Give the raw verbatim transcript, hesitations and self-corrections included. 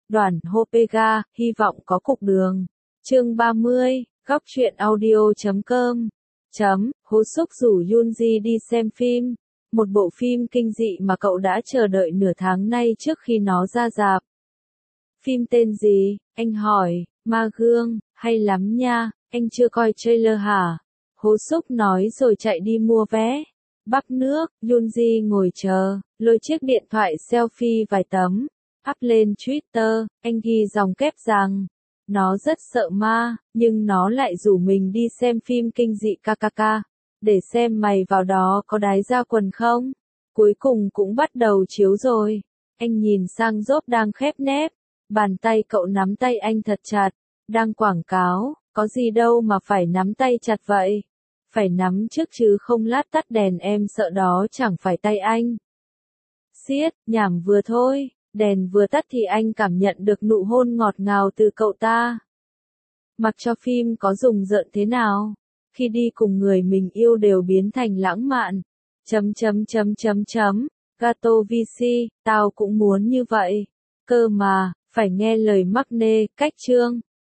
Đoàn Hopega, hy vọng có cục đường. Chương ba mươi, góc truyện audio chấm com. Chấm, Hố Súc rủ Yoonji đi xem phim. Một bộ phim kinh dị mà cậu đã chờ đợi nửa tháng nay trước khi nó ra rạp. Phim tên gì? Anh hỏi. Ma Gương, hay lắm nha, anh chưa coi trailer hả? Hố Súc nói rồi chạy đi mua vé. Bắp nước, Yoonji ngồi chờ, lôi chiếc điện thoại selfie vài tấm, up lên Twitter, anh ghi dòng kép rằng, nó rất sợ ma, nhưng nó lại rủ mình đi xem phim kinh dị kkk, để xem mày vào đó có đái ra quần không? Cuối cùng cũng bắt đầu chiếu rồi. Anh nhìn sang Rốt đang khép nép, bàn tay cậu nắm tay anh thật chặt, đang quảng cáo, có gì đâu mà phải nắm tay chặt vậy? Phải nắm trước chứ không lát tắt đèn em sợ đó chẳng phải tay anh. Xiết, nhảm vừa thôi, đèn vừa tắt thì anh cảm nhận được nụ hôn ngọt ngào từ cậu ta. Mặc cho phim có rùng rợn thế nào, khi đi cùng người mình yêu đều biến thành lãng mạn. Chấm chấm chấm chấm chấm, Gato vê xê, tao cũng muốn như vậy. Cơ mà, phải nghe lời mắc nê, cách chương.